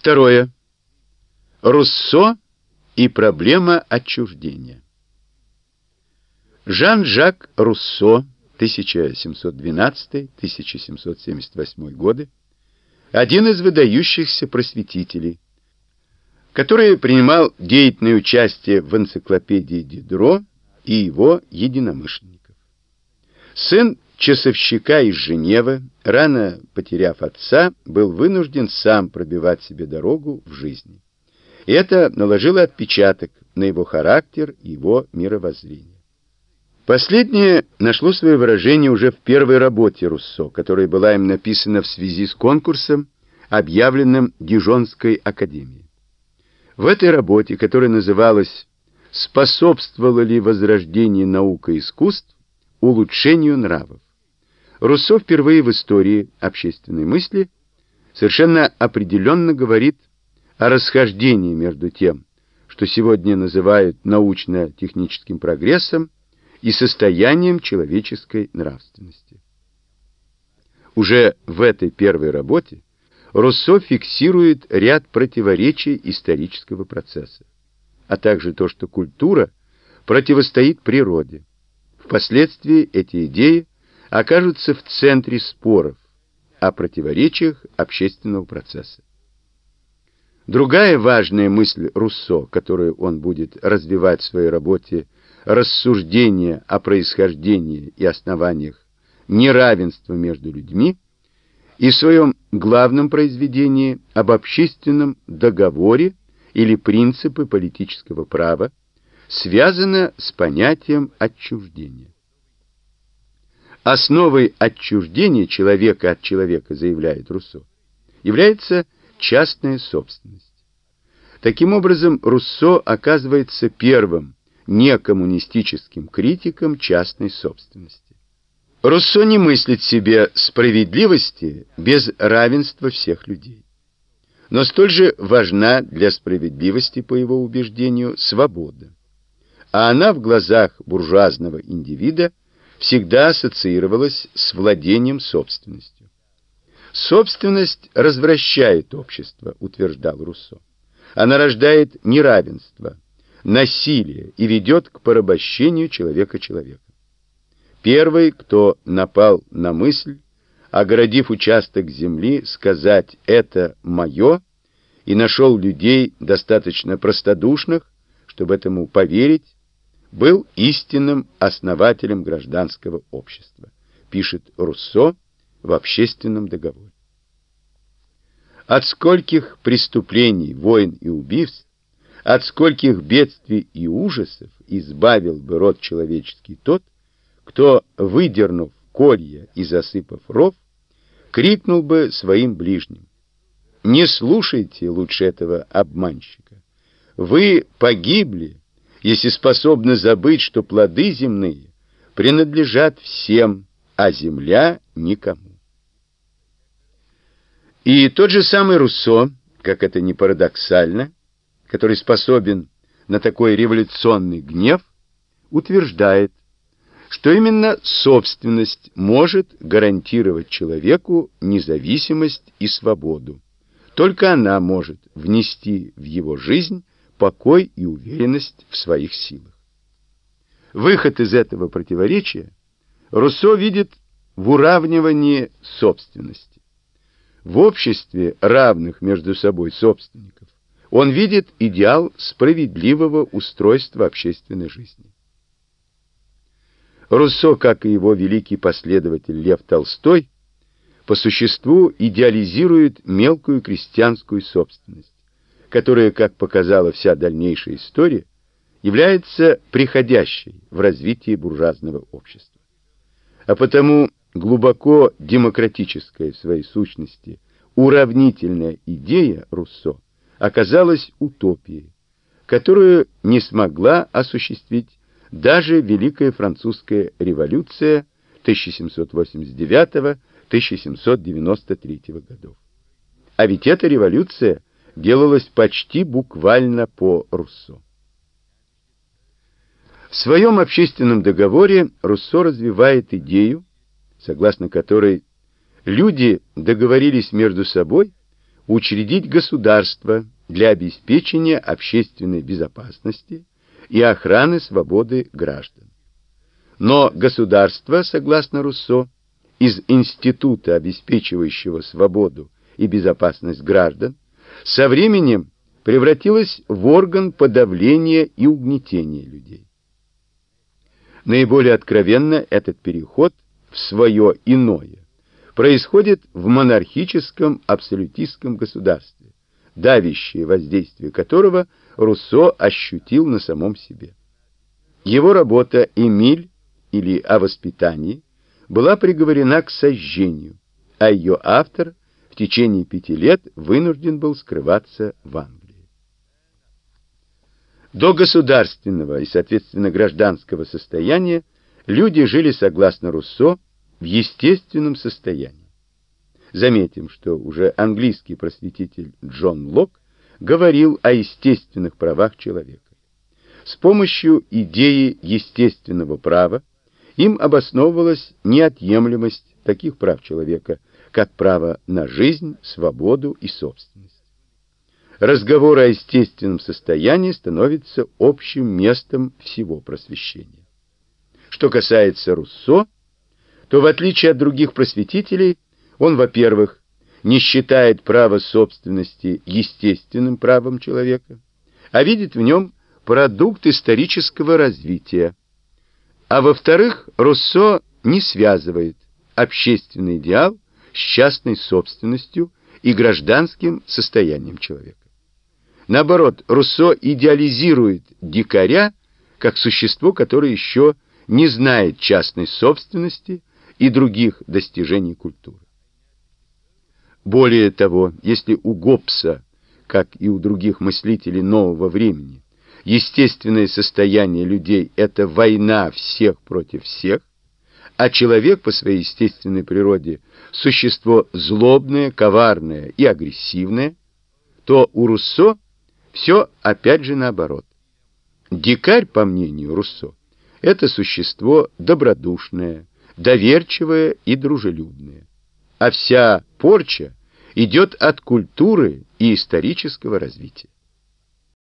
Второе. Руссо и проблема отчуждения. Жан-Жак Руссо, 1712-1778 годы, один из выдающихся просветителей, который принимал деятельное участие в энциклопедии Дидро и его единомышленников. Сын часовщика из Женевы, рано потеряв отца, был вынужден сам пробивать себе дорогу в жизни. И это наложило отпечаток на его характер и его мировоззрение. Последнее нашло свое выражение уже в первой работе Руссо, которая была им написана в связи с конкурсом, объявленным Дижонской академией. В этой работе, которая называлась «Способствовало ли возрождение наук и искусств улучшению нравов?», Руссо впервые в истории общественной мысли совершенно определенно говорит о расхождении между тем, что сегодня называют научно-техническим прогрессом, и состоянием человеческой нравственности. Уже в этой первой работе Руссо фиксирует ряд противоречий исторического процесса, а также то, что культура противостоит природе. Впоследствии эти идеи окажутся в центре споров о противоречиях общественного процесса. Другая важная мысль Руссо, которую он будет развивать в своей работе «Рассуждение о происхождении и основаниях неравенства между людьми», и в своем главном произведении об общественном договоре или принципы политического права, связана с понятием отчуждения. Основой отчуждения человека от человека, заявляет Руссо, является частная собственность. Таким образом, Руссо оказывается первым некоммунистическим критиком частной собственности. Руссо не мыслит себе справедливости без равенства всех людей. Но столь же важна для справедливости, по его убеждению, свобода. А она в глазах буржуазного индивида всегда ассоциировалась с владением собственностью. Собственность развращает общество, утверждал Руссо. Она рождает неравенство, насилие и ведет к порабощению человека человека. Первый, кто напал на мысль, огородив участок земли, сказать «это мое», и нашел людей достаточно простодушных, чтобы этому поверить, был истинным основателем гражданского общества, пишет Руссо в «Общественном договоре». От скольких преступлений, войн и убийств, от скольких бедствий и ужасов избавил бы род человеческий тот, кто, выдернув колья и засыпав ров, крикнул бы своим ближним: «Не слушайте лучше этого обманщика. Вы погибли, если способны забыть, что плоды земные принадлежат всем, а земля никому». И тот же самый Руссо, как это ни парадоксально, который способен на такой революционный гнев, утверждает, что именно собственность может гарантировать человеку независимость и свободу. Только она может внести в его жизнь покой и уверенность в своих силах. Выход из этого противоречия Руссо видит в уравнивании собственности. В обществе равных между собой собственников он видит идеал справедливого устройства общественной жизни. Руссо, как и его великий последователь Лев Толстой, по существу идеализирует мелкую крестьянскую собственность, которая, как показала вся дальнейшая история, является приходящей в развитии буржуазного общества. А потому глубоко демократическая в своей сущности уравнительная идея Руссо оказалась утопией, которую не смогла осуществить даже Великая Французская революция 1789-1793 годов. А ведь эта революция делалась почти буквально по Руссо. В своем общественном договоре Руссо развивает идею, согласно которой люди договорились между собой учредить государство для обеспечения общественной безопасности и охраны свободы граждан. Но государство, согласно Руссо, из института, обеспечивающего свободу и безопасность граждан, со временем превратилось в орган подавления и угнетения людей. Наиболее откровенно этот переход в свое иное происходит в монархическом абсолютистском государстве, давящее воздействие которого Руссо ощутил на самом себе. Его работа «Эмиль» или «О воспитании» была приговорена к сожжению, а ее автор в течение 5 лет вынужден был скрываться в Англии. До государственного и, соответственно, гражданского состояния люди жили, согласно Руссо, в естественном состоянии. Заметим, что уже английский просветитель Джон Лок говорил о естественных правах человека. С помощью идеи естественного права им обосновывалась неотъемлемость таких прав человека, как право на жизнь, свободу и собственность. Разговор о естественном состоянии становится общим местом всего просвещения. Что касается Руссо, то в отличие от других просветителей, он, во-первых, не считает право собственности естественным правом человека, а видит в нем продукт исторического развития. А во-вторых, Руссо не связывает общественный идеал с частной собственностью и гражданским состоянием человека. Наоборот, Руссо идеализирует дикаря как существо, которое еще не знает частной собственности и других достижений культуры. Более того, если у Гоббса, как и у других мыслителей нового времени, естественное состояние людей — это война всех против всех, а человек по своей естественной природе — существо злобное, коварное и агрессивное, то у Руссо все опять же наоборот. Дикарь, по мнению Руссо, это существо добродушное, доверчивое и дружелюбное, а вся порча идет от культуры и исторического развития.